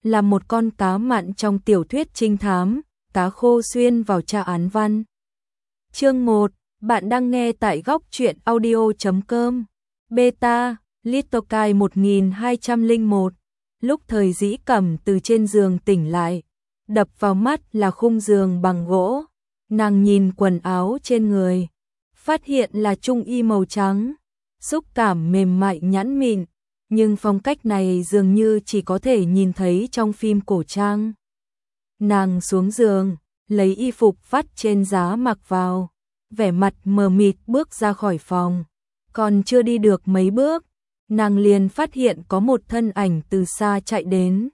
là một con cá mặn trong tiểu thuyết trinh thám, cá khô xuyên vào tra án văn. Chương 1, bạn đang nghe tại góc truyện audio.com. Beta, Litokai 1201. Lúc Thời Dĩ Cẩm từ trên giường tỉnh lại, đập vào mắt là khung giường bằng gỗ. Nàng nhìn quần áo trên người, phát hiện là trung y màu trắng, xúc cảm mềm mại nhẵn mịn, nhưng phong cách này dường như chỉ có thể nhìn thấy trong phim cổ trang. Nàng xuống giường, lấy y phục vắt trên giá mặc vào, vẻ mặt mờ mịt bước ra khỏi phòng. Còn chưa đi được mấy bước, nàng liền phát hiện có một thân ảnh từ xa chạy đến,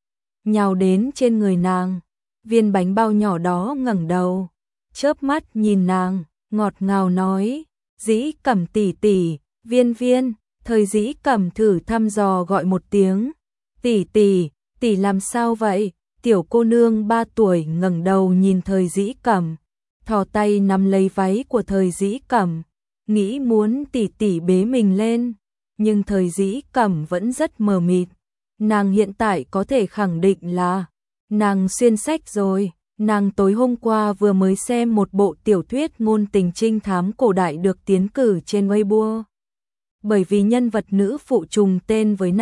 nhào đến trên người nàng. Viên bánh bao nhỏ đó ngẩng đầu, chớp mắt nhìn nàng, ngọt ngào nói: "Dĩ Cẩm tỷ tỷ." Viên Viên, Thời Dĩ Cẩm thử thăm dò gọi một tiếng: "Tỷ tỷ, tỷ làm sao vậy?" Tiểu cô nương 3 tuổi ngẩng đầu nhìn Thời Dĩ Cẩm, thò tay nắm lấy váy của Thời Dĩ Cẩm, nghĩ muốn tỷ tỷ bế mình lên, nhưng Thời Dĩ Cẩm vẫn rất mờ mịt. Nàng hiện tại có thể khẳng định là nàng xuyên sách rồi. Nàng tối hôm qua vừa mới xem một bộ tiểu thuyết ngôn tình trinh thám cổ đại được tiến cử trên Weibo. Bởi vì nhân vật nữ phụ trùng tên với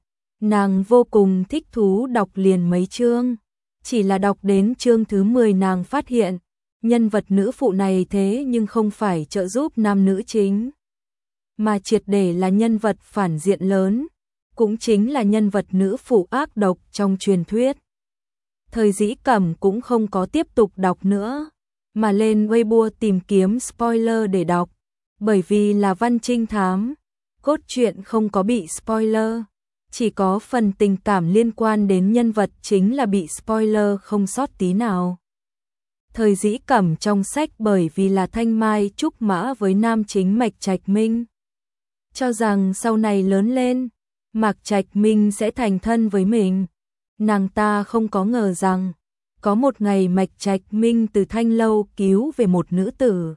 nàng vô cùng thích thú đọc liền mấy chương. Chỉ là đọc đến chương thứ 10 nàng phát hiện, nhân vật nữ phụ này thế nhưng không phải trợ giúp nam nữ chính, mà triệt để là nhân vật phản diện lớn, cũng chính là nhân vật nữ phụ ác độc trong truyền thuyết. Thời Dĩ Cẩm cũng không có tiếp tục đọc nữa, mà lên Weibo tìm kiếm spoiler để đọc, bởi vì là văn trinh thám, cốt truyện không có bị spoiler, chỉ có phần tình cảm liên quan đến nhân vật chính là bị spoiler không sót tí nào. Thời Dĩ Cẩm trong sách bởi vì là thanh mai trúc mã với nam chính Mạch Trạch Minh, cho rằng sau này lớn lên, Mạc Trạch Minh sẽ thành thân với mình. Nàng ta không có ngờ rằng, có một ngày Mạch Trạch Minh từ Thanh Lâu cứu về một nữ tử,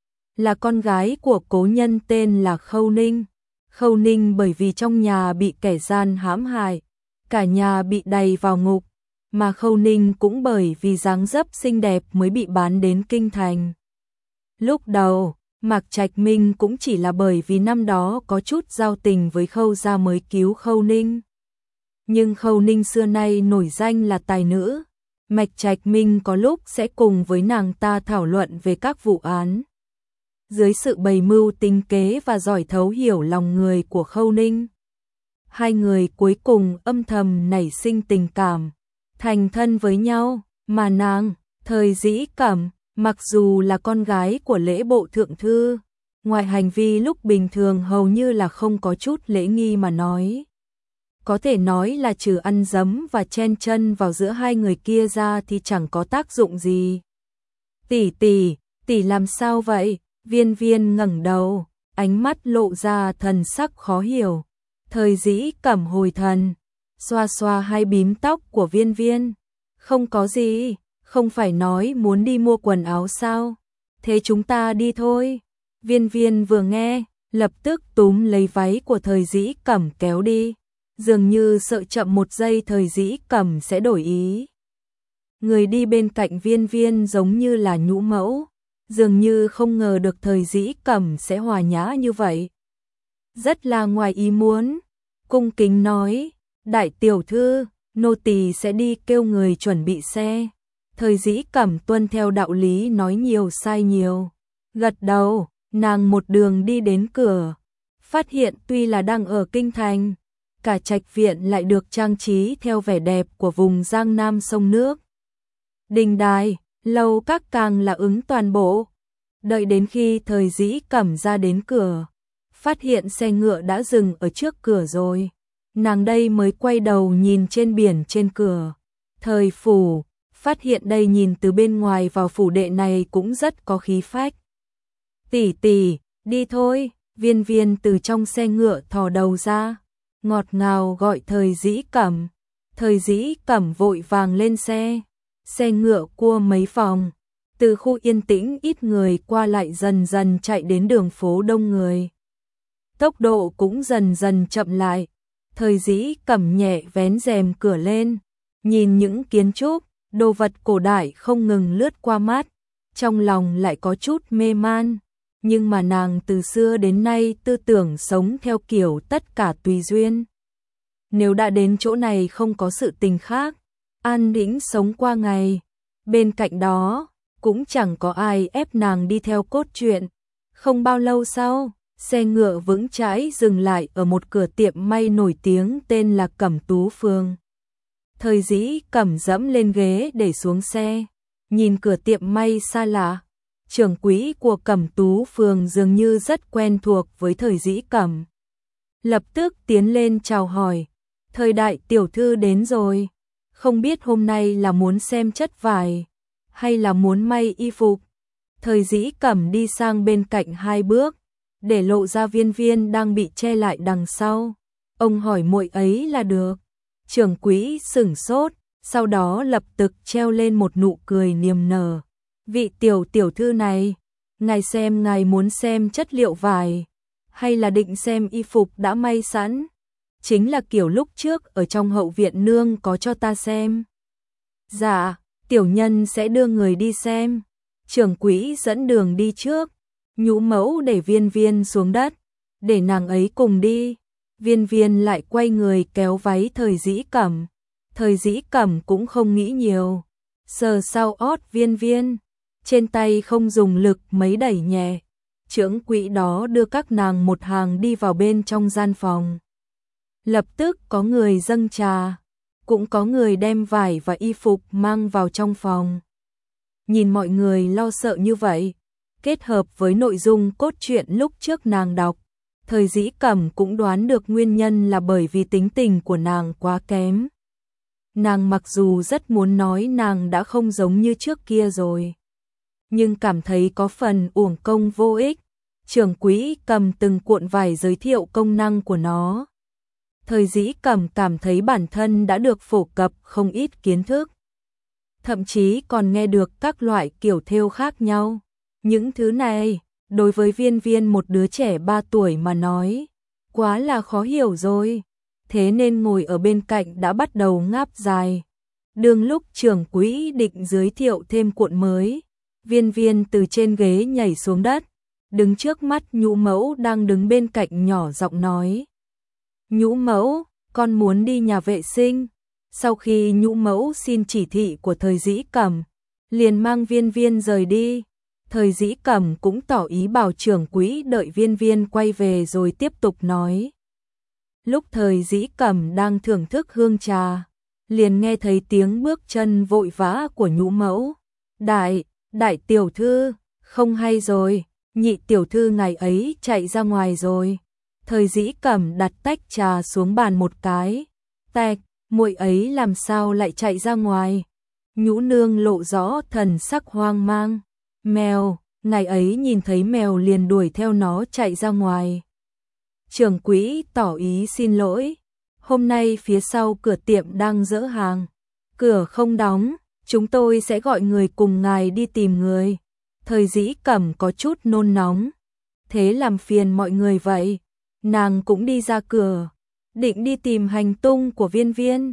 là con gái của cố nhân tên là Khâu Ninh. Khâu Ninh bởi vì trong nhà bị kẻ gian hãm hại, cả nhà bị đày vào ngục, mà Khâu Ninh cũng bởi vì dáng dấp xinh đẹp mới bị bán đến kinh thành. Lúc đầu, Mạc Trạch Minh cũng chỉ là bởi vì năm đó có chút giao tình với Khâu gia mới cứu Khâu Ninh. Nhưng Khâu Ninh xưa nay nổi danh là tài nữ, Mạch Trạch Minh có lúc sẽ cùng với nàng ta thảo luận về các vụ án. Dưới sự bày mưu tính kế và giỏi thấu hiểu lòng người của Khâu Ninh, hai người cuối cùng âm thầm nảy sinh tình cảm, thành thân với nhau. Mà nàng, Thời Dĩ Cẩm, mặc dù là con gái của lễ bộ thượng thư, ngoài hành vi lúc bình thường hầu như là không có chút lễ nghi mà nói, có thể nói là trừ ăn dấm và chen chân vào giữa hai người kia ra thì chẳng có tác dụng gì. "Tỷ tỷ, tỷ làm sao vậy?" Viên Viên ngẩng đầu, ánh mắt lộ ra thần sắc khó hiểu. Thời Dĩ Cẩm hồi thần, xoa xoa hai bím tóc của Viên Viên. "Không có gì, không phải nói muốn đi mua quần áo sao? Thế chúng ta đi thôi." Viên Viên vừa nghe, lập tức túm lấy váy của Thời Dĩ Cẩm kéo đi, dường như sợ chậm một giây Thời Dĩ Cẩm sẽ đổi ý. Người đi bên cạnh Viên Viên giống như là nhũ mẫu, dường như không ngờ được Thời Dĩ Cẩm sẽ hòa nhã như vậy. Rất là ngoài ý muốn, cung kính nói: "Đại tiểu thư, nô tỳ sẽ đi kêu người chuẩn bị xe." Thời Dĩ Cẩm tuân theo đạo lý nói nhiều sai nhiều, gật đầu. Nàng một đường đi đến cửa, phát hiện tuy là đang ở kinh thành, cả trạch viện lại được trang trí theo vẻ đẹp của vùng Giang Nam sông nước. Đình đài, lầu các càng là ứng toàn bộ. Đợi đến khi Thời Dĩ Cẩm ra đến cửa, phát hiện xe ngựa đã dừng ở trước cửa rồi. Nàng đây mới quay đầu nhìn trên biển trên cửa Thời phủ, phát hiện đây nhìn từ bên ngoài vào phủ đệ này cũng rất có khí phách. "Tỷ tỷ, đi thôi." Viên Viên từ trong xe ngựa thò đầu ra, ngọt ngào gọi Thời Dĩ Cẩm. Thời Dĩ Cẩm vội vàng lên xe. Xe ngựa cua mấy vòng, từ khu yên tĩnh ít người qua lại dần dần chạy đến đường phố đông người. Tốc độ cũng dần dần chậm lại. Thời Dĩ Cẩm nhẹ vén rèm cửa lên, Nhìn những kiến trúc, đồ vật cổ đại không ngừng lướt qua mắt, trong lòng lại có chút mê man. Nhưng mà nàng từ xưa đến nay tư tưởng sống theo kiểu tất cả tùy duyên. Nếu đã đến chỗ này không có sự tình khác, an tĩnh sống qua ngày. Bên cạnh đó, cũng chẳng có ai ép nàng đi theo cốt truyện. Không bao lâu sau, xe ngựa vững chãi dừng lại ở một cửa tiệm may nổi tiếng tên là Cẩm Tú Phường. Thời Dĩ Cẩm dẫm lên ghế để xuống xe, nhìn cửa tiệm may xa lạ. Trưởng quỹ của Cẩm Tú Phường dường như rất quen thuộc với Thời Dĩ Cẩm. Lập tức tiến lên chào hỏi, Thời đại tiểu thư đến rồi, không biết hôm nay là muốn xem chất vải, hay là muốn may y phục. Thời Dĩ Cẩm đi sang bên cạnh 2 bước, để lộ ra Viên Viên đang bị che lại đằng sau. Ông hỏi muội ấy là được. Trưởng quỹ sửng sốt, sau đó lập tức treo lên một nụ cười niềm nở. Vị tiểu thư này, ngài xem ngài muốn xem chất liệu vải, hay là định xem y phục đã may sẵn? Chính là kiểu lúc trước ở trong hậu viện nương có cho ta xem. Dạ, tiểu nhân sẽ đưa người đi xem. Trưởng quỹ dẫn đường đi trước, Nhũ mẫu để Viên Viên xuống đất, để nàng ấy cùng đi. Viên Viên lại quay người kéo váy Thời Dĩ Cẩm. Thời Dĩ Cẩm cũng không nghĩ nhiều, sờ sau ót Viên Viên, trên tay không dùng lực mấy đẩy nhẹ. Trưởng quỹ đó đưa các nàng một hàng đi vào bên trong gian phòng. Lập tức có người dâng trà, cũng có người đem vải và y phục mang vào trong phòng. Nhìn mọi người lo sợ như vậy, kết hợp với nội dung cốt truyện lúc trước nàng đọc, Thời Dĩ Cẩm cũng đoán được nguyên nhân là bởi vì tính tình của nàng quá kém. Nàng mặc dù rất muốn nói nàng đã không giống như trước kia rồi, nhưng cảm thấy có phần uổng công vô ích. Trưởng quỹ cầm từng cuộn vải giới thiệu công năng của nó. Thời Dĩ Cẩm cảm thấy bản thân đã được phổ cập không ít kiến thức, thậm chí còn nghe được các loại kiểu thêu khác nhau. Những thứ này, đối với Viên Viên một đứa trẻ 3 tuổi mà nói, quá là khó hiểu rồi. Thế nên ngồi ở bên cạnh đã bắt đầu ngáp dài. Đương lúc trưởng quỹ định giới thiệu thêm cuộn mới, Viên Viên từ trên ghế nhảy xuống đất, đứng trước mắt Nhũ mẫu đang đứng bên cạnh nhỏ giọng nói. Nhũ mẫu, con muốn đi nhà vệ sinh. Sau khi Nhũ mẫu xin chỉ thị của Thời Dĩ Cẩm, liền mang Viên Viên rời đi. Thời Dĩ Cẩm cũng tỏ ý bảo trưởng quỹ đợi Viên Viên quay về rồi tiếp tục nói. Lúc Thời Dĩ Cẩm đang thưởng thức hương trà, liền nghe thấy tiếng bước chân vội vã của Nhũ mẫu. Đại tiểu thư, không hay rồi, nhị tiểu thư ngày ấy chạy ra ngoài rồi. Thời Dĩ Cẩm đặt tách trà xuống bàn một cái. Tạch, muội ấy làm sao lại chạy ra ngoài? Nhũ nương lộ rõ thần sắc hoang mang. Mèo, ngày ấy nhìn thấy mèo liền đuổi theo nó chạy ra ngoài. Trưởng quỹ tỏ ý xin lỗi. Hôm nay phía sau cửa tiệm đang dỡ hàng, cửa không đóng, chúng tôi sẽ gọi người cùng ngài đi tìm người. Thời Dĩ Cẩm có chút nôn nóng. Thế làm phiền mọi người vậy. Nàng cũng đi ra cửa, định đi tìm hành tung của Viên Viên.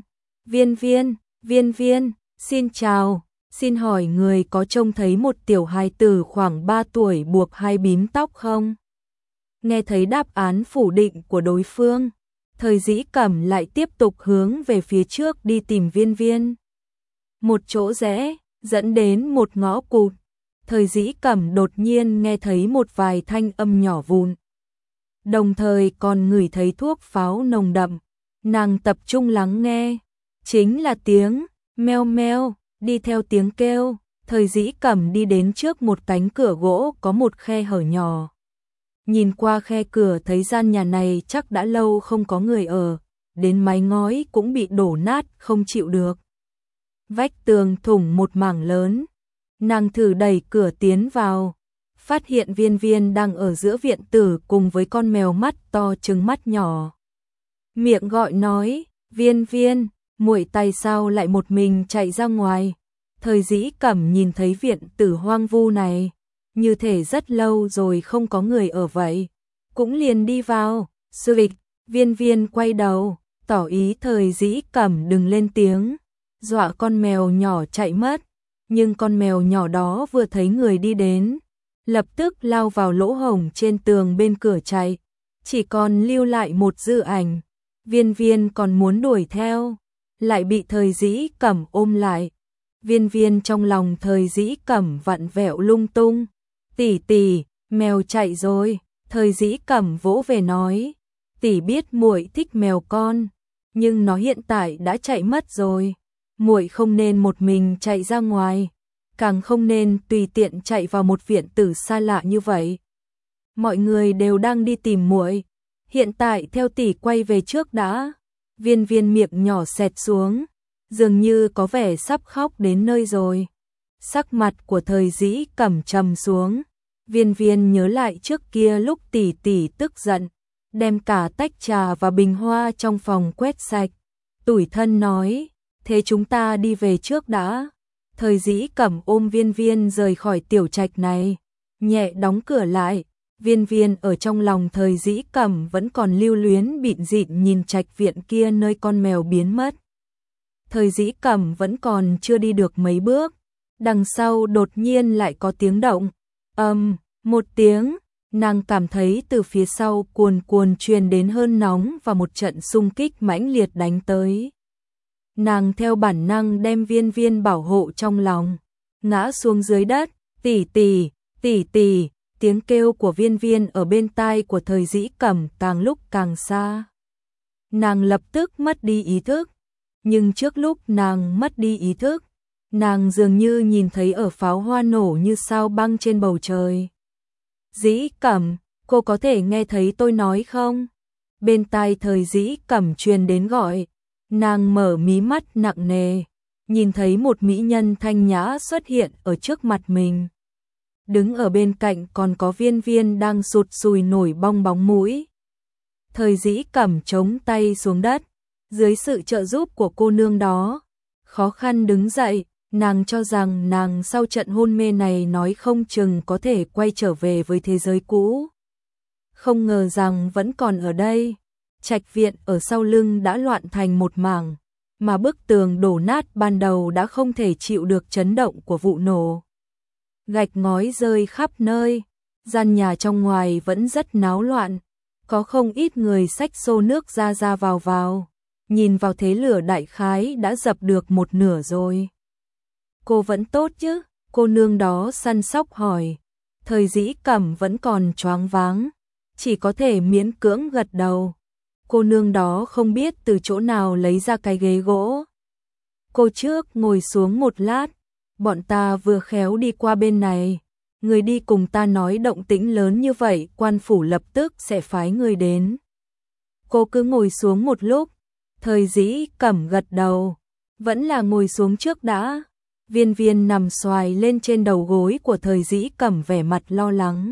Viên Viên, xin chào, xin hỏi người có trông thấy một tiểu hài tử khoảng 3 tuổi buộc 2 bím tóc không? Nghe thấy đáp án phủ định của đối phương, Thời Dĩ Cẩm lại tiếp tục hướng về phía trước đi tìm Viên Viên. Một chỗ rẽ, dẫn đến một ngõ cụt. Thời Dĩ Cẩm đột nhiên nghe thấy một vài thanh âm nhỏ vụn, đồng thời còn ngửi thấy thuốc pháo nồng đậm. Nàng tập trung lắng nghe, chính là tiếng meo meo. Đi theo tiếng kêu, Thời Dĩ Cẩm đi đến trước một cánh cửa gỗ có một khe hở nhỏ. Nhìn qua khe cửa thấy gian nhà này chắc đã lâu không có người ở, đến mái ngói cũng bị đổ nát không chịu được. Vách tường thủng một mảng lớn. Nàng thử đẩy cửa tiến vào, phát hiện Viên Viên đang ở giữa viện tử cùng với con mèo mắt to trừng mắt nhỏ. Miệng gọi nói, Viên Viên, muội tay sao lại một mình chạy ra ngoài. Thời Dĩ Cẩm nhìn thấy viện tử hoang vu này, như thể rất lâu rồi không có người ở vậy, cũng liền đi vào. Sư vịch, Viên Viên quay đầu, tỏ ý Thời Dĩ Cẩm đừng lên tiếng. dọa con mèo nhỏ chạy mất. Nhưng con mèo nhỏ đó vừa thấy người đi đến, lập tức lao vào lỗ hổng trên tường bên cửa chạy, chỉ còn lưu lại một dư ảnh. Viên Viên còn muốn đuổi theo, lại bị Thời Dĩ Cẩm ôm lại. Viên Viên trong lòng Thời Dĩ Cẩm vặn vẹo lung tung. Tỷ tỷ, mèo chạy rồi. Thời Dĩ Cẩm vỗ về nói, tỷ biết muội thích mèo con, nhưng nó hiện tại đã chạy mất rồi. Muội không nên một mình chạy ra ngoài, càng không nên tùy tiện chạy vào một viện tử xa lạ như vậy. Mọi người đều đang đi tìm muội, hiện tại theo tỷ quay về trước đã. Viên Viên miệng nhỏ xẹt xuống, dường như có vẻ sắp khóc đến nơi rồi. Sắc mặt của Thời Dĩ Cẩm trầm xuống. Viên Viên nhớ lại trước kia lúc tỷ tỷ tức giận, đem cả tách trà và bình hoa trong phòng quét sạch. Tủi thân nói, thế chúng ta đi về trước đã. Thời Dĩ Cẩm ôm Viên Viên rời khỏi tiểu trạch này, nhẹ đóng cửa lại. Viên Viên ở trong lòng Thời Dĩ Cẩm vẫn còn lưu luyến bịn dịn nhìn trạch viện kia nơi con mèo biến mất. Thời Dĩ Cẩm vẫn còn chưa đi được mấy bước, đằng sau đột nhiên lại có tiếng động. Một tiếng, nàng cảm thấy từ phía sau cuồn cuồn truyền đến hơn nóng và một trận xung kích mãnh liệt đánh tới. Nàng theo bản năng đem Viên Viên bảo hộ trong lòng, ngã xuống dưới đất. Tỷ tỷ, tỷ tỷ. Tiếng kêu của Viên Viên ở bên tai của Thời Dĩ Cẩm càng lúc càng xa. Nàng lập tức mất đi ý thức, nhưng trước lúc nàng mất đi ý thức, nàng dường như nhìn thấy ở pháo hoa nổ như sao băng trên bầu trời. Dĩ Cẩm, cô có thể nghe thấy tôi nói không? Bên tai Thời Dĩ Cẩm truyền đến gọi. Nàng mở mí mắt nặng nề, nhìn thấy một mỹ nhân thanh nhã xuất hiện ở trước mặt mình. Đứng ở bên cạnh còn có Viên Viên đang sụt sùi nổi bong bóng mũi. Thời Dĩ Cẩm chống tay xuống đất, dưới sự trợ giúp của cô nương đó, khó khăn đứng dậy. Nàng cho rằng nàng sau trận hôn mê này nói không chừng có thể quay trở về với thế giới cũ. Không ngờ rằng vẫn còn ở đây. Trạch viện ở sau lưng đã loạn thành một mảng, mà bức tường đổ nát ban đầu đã không thể chịu được chấn động của vụ nổ. Gạch ngói rơi khắp nơi, gian nhà trong ngoài vẫn rất náo loạn, có không ít người xách xô nước ra vào. Nhìn vào thế lửa đại khái đã dập được một nửa rồi. Cô vẫn tốt chứ? Cô nương đó săn sóc hỏi. Thời Dĩ Cẩm vẫn còn choáng váng, chỉ có thể miễn cưỡng gật đầu. Cô nương đó không biết từ chỗ nào lấy ra cái ghế gỗ. Cô trước ngồi xuống một lát, bọn ta vừa khéo đi qua bên này. Người đi cùng ta nói động tĩnh lớn như vậy, quan phủ lập tức sẽ phái người đến. Cô cứ ngồi xuống một lúc. Thời Dĩ Cẩm gật đầu, vẫn là ngồi xuống trước đã. Viên Viên nằm xoài lên trên đầu gối của Thời Dĩ Cẩm vẻ mặt lo lắng.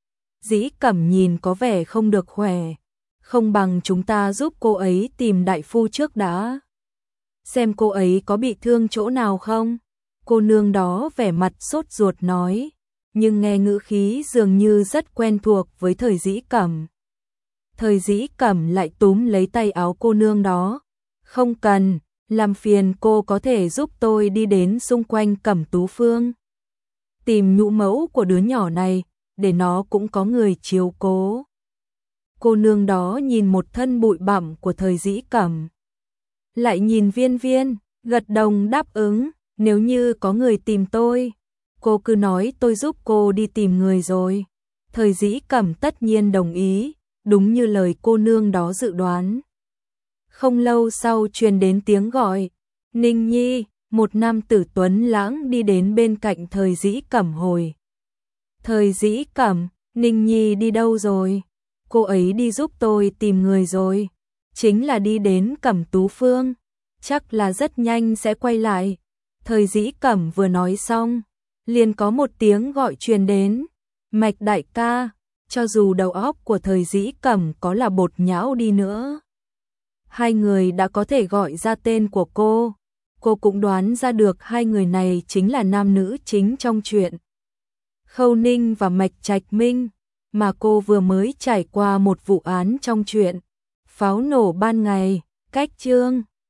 Dĩ Cẩm nhìn có vẻ không được khỏe, không bằng chúng ta giúp cô ấy tìm đại phu trước đã. Xem cô ấy có bị thương chỗ nào không? Cô nương đó vẻ mặt sốt ruột nói, nhưng nghe ngữ khí dường như rất quen thuộc với Thời Dĩ Cẩm. Thời Dĩ Cẩm lại túm lấy tay áo cô nương đó. Không cần, làm phiền cô có thể giúp tôi đi đến xung quanh Cẩm Tú Phương, tìm nhũ mẫu của đứa nhỏ này, để nó cũng có người chiếu cố. Cô nương đó nhìn một thân bụi bặm của Thời Dĩ Cẩm, lại nhìn Viên Viên, gật đầu đáp ứng. Nếu như có người tìm tôi, cô cứ nói tôi giúp cô đi tìm người rồi. Thời Dĩ Cẩm tất nhiên đồng ý, đúng như lời cô nương đó dự đoán. Không lâu sau truyền đến tiếng gọi. Ninh Nhi, một nam tử tuấn lãng đi đến bên cạnh Thời Dĩ Cẩm hồi. Thời Dĩ Cẩm, Ninh Nhi đi đâu rồi? Cô ấy đi giúp tôi tìm người rồi. Chính là đi đến Cẩm Tú Phương, chắc là rất nhanh sẽ quay lại. Thời Dĩ Cẩm vừa nói xong, liền có một tiếng gọi truyền đến. Mạch đại ca. Cho dù đầu óc của Thời Dĩ Cẩm có là bột nhão đi nữa, hai người đã có thể gọi ra tên của cô cũng đoán ra được hai người này chính là nam nữ chính trong truyện Khâu Ninh và Mạch Trạch Minh, mà cô vừa mới trải qua một vụ án trong truyện Pháo nổ ban ngày. Cách chương